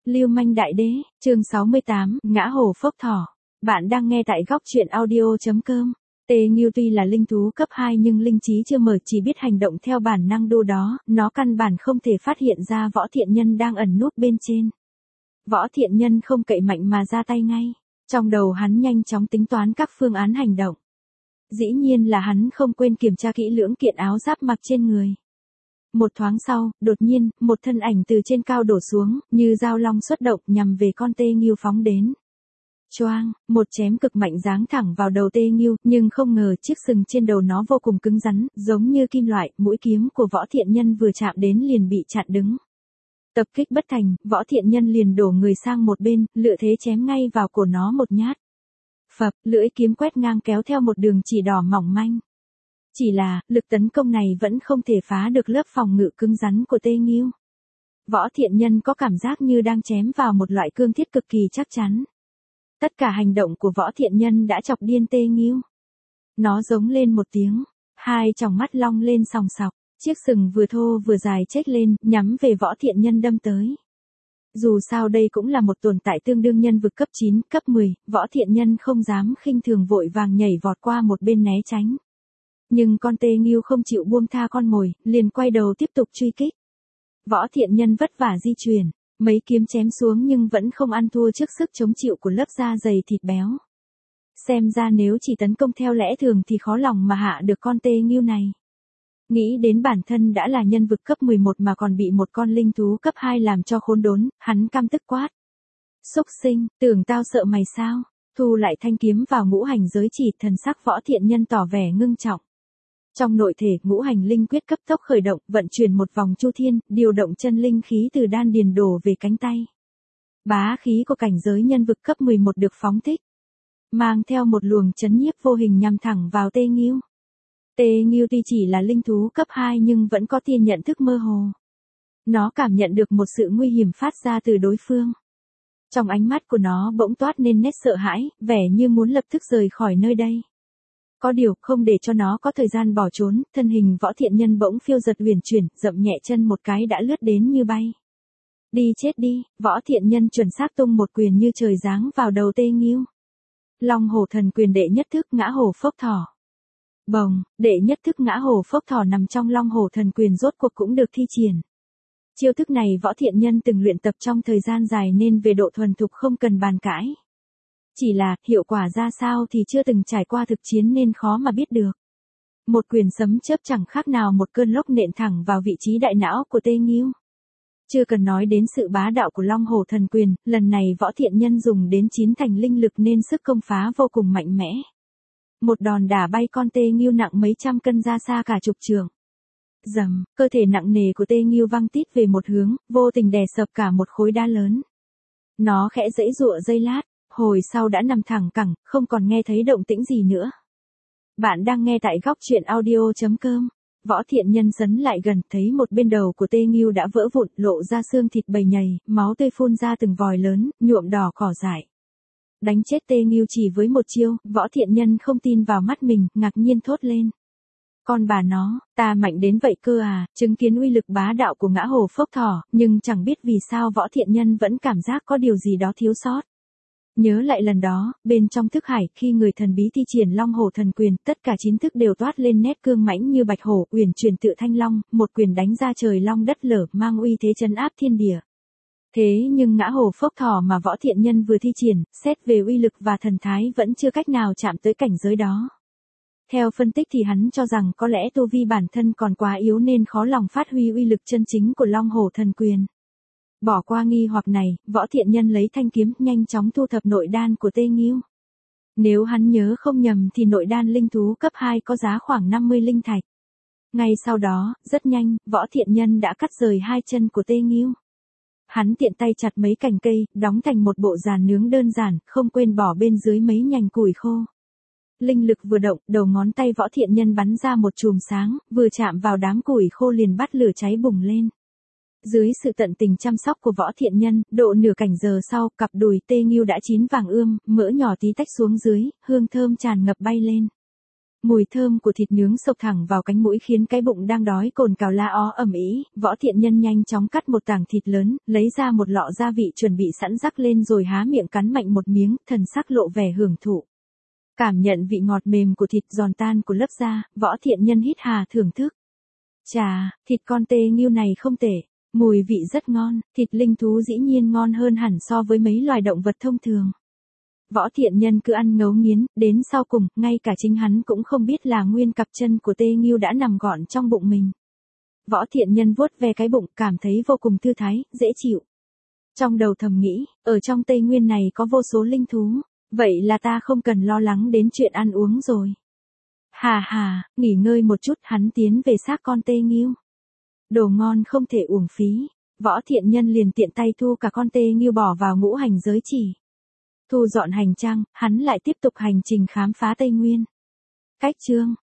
Lưu manh đại đế, chương 68, ngã hổ phốc thỏ. Bạn đang nghe tại góc truyện audio.com. Tê Nghiêu tuy là linh thú cấp 2 nhưng linh trí chưa mở, chỉ biết hành động theo bản năng đô đó, nó căn bản không thể phát hiện ra Võ Thiện Nhân đang ẩn núp bên trên. Võ Thiện Nhân không cậy mạnh mà ra tay ngay. Trong đầu hắn nhanh chóng tính toán các phương án hành động. Dĩ nhiên là hắn không quên kiểm tra kỹ lưỡng kiện áo giáp mặc trên người. Một thoáng sau, đột nhiên, một thân ảnh từ trên cao đổ xuống, như dao long xuất động nhằm về con Tê Nghiêu phóng đến. Choang, một chém cực mạnh giáng thẳng vào đầu Tê Nghiêu, nhưng không ngờ chiếc sừng trên đầu nó vô cùng cứng rắn, giống như kim loại, mũi kiếm của Võ Thiện Nhân vừa chạm đến liền bị chặn đứng. Tập kích bất thành, Võ Thiện Nhân liền đổ người sang một bên, lựa thế chém ngay vào cổ nó một nhát. Phập, lưỡi kiếm quét ngang kéo theo một đường chỉ đỏ mỏng manh. Chỉ là, lực tấn công này vẫn không thể phá được lớp phòng ngự cứng rắn của Tê Nghiêu. Võ Thiện Nhân có cảm giác như đang chém vào một loại cương thiết cực kỳ chắc chắn. Tất cả hành động của Võ Thiện Nhân đã chọc điên Tê Nghiêu. Nó giống lên một tiếng, hai tròng mắt long lên sòng sọc, chiếc sừng vừa thô vừa dài chếch lên, nhắm về Võ Thiện Nhân đâm tới. Dù sao đây cũng là một tồn tại tương đương nhân vực cấp 9, cấp 10, Võ Thiện Nhân không dám khinh thường vội vàng nhảy vọt qua một bên né tránh. Nhưng con Tê Nghiêu không chịu buông tha con mồi, liền quay đầu tiếp tục truy kích. Võ Thiện Nhân vất vả di chuyển, mấy kiếm chém xuống nhưng vẫn không ăn thua trước sức chống chịu của lớp da dày thịt béo. Xem ra nếu chỉ tấn công theo lẽ thường thì khó lòng mà hạ được con Tê Nghiêu này. Nghĩ đến bản thân đã là nhân vực cấp 11 mà còn bị một con linh thú cấp 2 làm cho khốn đốn, hắn căm tức quát. Xúc sinh, tưởng tao sợ mày sao? Thu lại thanh kiếm vào ngũ hành giới chỉ, thần sắc Võ Thiện Nhân tỏ vẻ ngưng trọng. Trong nội thể, ngũ hành linh quyết cấp tốc khởi động, vận chuyển một vòng chu thiên, điều động chân linh khí từ đan điền đổ về cánh tay. Bá khí của cảnh giới nhân vực cấp 11 được phóng thích, mang theo một luồng chấn nhiếp vô hình nhằm thẳng vào Tê Nghiêu. Tê Nghiêu tuy chỉ là linh thú cấp 2 nhưng vẫn có tia nhận thức mơ hồ. Nó cảm nhận được một sự nguy hiểm phát ra từ đối phương. Trong ánh mắt của nó bỗng toát nên nét sợ hãi, vẻ như muốn lập tức rời khỏi nơi đây. Có điều, không để cho nó có thời gian bỏ trốn, thân hình Võ Thiện Nhân bỗng phiêu giật huyền chuyển, dậm nhẹ chân một cái đã lướt đến như bay. Đi chết đi, Võ Thiện Nhân chuẩn xác tung một quyền như trời giáng vào đầu Tê Nghiêu. Long hổ thần quyền đệ nhất thức ngã hổ phốc thỏ. Bồng, đệ nhất thức ngã hổ phốc thỏ nằm trong long hổ thần quyền rốt cuộc cũng được thi triển. Chiêu thức này Võ Thiện Nhân từng luyện tập trong thời gian dài nên về độ thuần thục không cần bàn cãi. Chỉ là, hiệu quả ra sao thì chưa từng trải qua thực chiến nên khó mà biết được. Một quyền sấm chớp chẳng khác nào một cơn lốc nện thẳng vào vị trí đại não của Tê Nghiêu. Chưa cần nói đến sự bá đạo của Long Hổ Thần Quyền, lần này Võ Thiện Nhân dùng đến 9 thành linh lực nên sức công phá vô cùng mạnh mẽ. Một đòn đả bay con Tê Nghiêu nặng mấy trăm cân ra xa cả chục trượng. Rầm, cơ thể nặng nề của Tê Nghiêu văng tít về một hướng, vô tình đè sập cả một khối đá lớn. Nó khẽ giãy giụa giây lát, hồi sau đã nằm thẳng cẳng, không còn nghe thấy động tĩnh gì nữa. Bạn đang nghe tại góc truyện audio.com. Võ Thiện Nhân dấn lại gần, thấy một bên đầu của Tê Nghiêu đã vỡ vụn, lộ ra xương thịt bầy nhầy, máu tươi phun ra từng vòi lớn, nhuộm đỏ cỏ dại. Đánh chết Tê Nghiêu chỉ với một chiêu, Võ Thiện Nhân không tin vào mắt mình, ngạc nhiên thốt lên. Con bà nó, ta mạnh đến vậy cơ à? Chứng kiến uy lực bá đạo của ngã hổ phốc thỏ, nhưng chẳng biết vì sao Võ Thiện Nhân vẫn cảm giác có điều gì đó thiếu sót. Nhớ lại lần đó, bên trong thức hải, khi người thần bí thi triển Long Hổ Thần Quyền, tất cả 9 thức đều toát lên nét cương mãnh như bạch hổ, uyển chuyển tự thanh long, một quyền đánh ra trời long đất lở, mang uy thế trấn áp thiên địa. Thế nhưng ngã hổ phốc thỏ mà Võ Thiện Nhân vừa thi triển, xét về uy lực và thần thái vẫn chưa cách nào chạm tới cảnh giới đó. Theo phân tích thì hắn cho rằng có lẽ tu vi bản thân còn quá yếu nên khó lòng phát huy uy lực chân chính của Long Hổ Thần Quyền. Bỏ qua nghi hoặc này, Võ Thiện Nhân lấy thanh kiếm, nhanh chóng thu thập nội đan của Tê Nghiêu. Nếu hắn nhớ không nhầm thì nội đan linh thú cấp 2 có giá khoảng 50 linh thạch. Ngay sau đó, rất nhanh, Võ Thiện Nhân đã cắt rời hai chân của Tê Nghiêu. Hắn tiện tay chặt mấy cành cây, đóng thành một bộ giàn nướng đơn giản, không quên bỏ bên dưới mấy nhành củi khô. Linh lực vừa động, đầu ngón tay Võ Thiện Nhân bắn ra một chùm sáng, vừa chạm vào đám củi khô liền bắt lửa cháy bùng lên. Dưới sự tận tình chăm sóc của Võ Thiện Nhân, độ nửa cảnh giờ sau, cặp đùi Tê Nghiêu đã chín vàng ươm, mỡ nhỏ tí tách xuống dưới, hương thơm tràn ngập bay lên. Mùi thơm của thịt nướng xộc thẳng vào cánh mũi khiến cái bụng đang đói cồn cào la ó ầm ĩ. Võ Thiện Nhân nhanh chóng cắt một tảng thịt lớn, lấy ra một lọ gia vị chuẩn bị sẵn rắc lên rồi há miệng cắn mạnh một miếng, thần sắc lộ vẻ hưởng thụ. Cảm nhận vị ngọt mềm của thịt giòn tan của lớp da, Võ Thiện Nhân hít hà thưởng thức. Chà, thịt con tê nghêu này không tệ, mùi vị rất ngon, thịt linh thú dĩ nhiên ngon hơn hẳn so với mấy loài động vật thông thường. Võ Thiện Nhân cứ ăn ngấu nghiến, đến sau cùng, ngay cả chính hắn cũng không biết là nguyên cặp chân của tê nghêu đã nằm gọn trong bụng mình. Võ Thiện Nhân vuốt ve cái bụng, cảm thấy vô cùng thư thái, dễ chịu. Trong đầu thầm nghĩ, ở trong Tây Nguyên này có vô số linh thú, vậy là ta không cần lo lắng đến chuyện ăn uống rồi. Hà hà, nghỉ ngơi một chút, hắn tiến về xác con tê nghêu. Đồ ngon không thể uổng phí, Võ Thiện Nhân liền tiện tay thu cả con tê nghêu bỏ vào ngũ hành giới chỉ. Thu dọn hành trang, hắn lại tiếp tục hành trình khám phá Tây Nguyên. Cách chương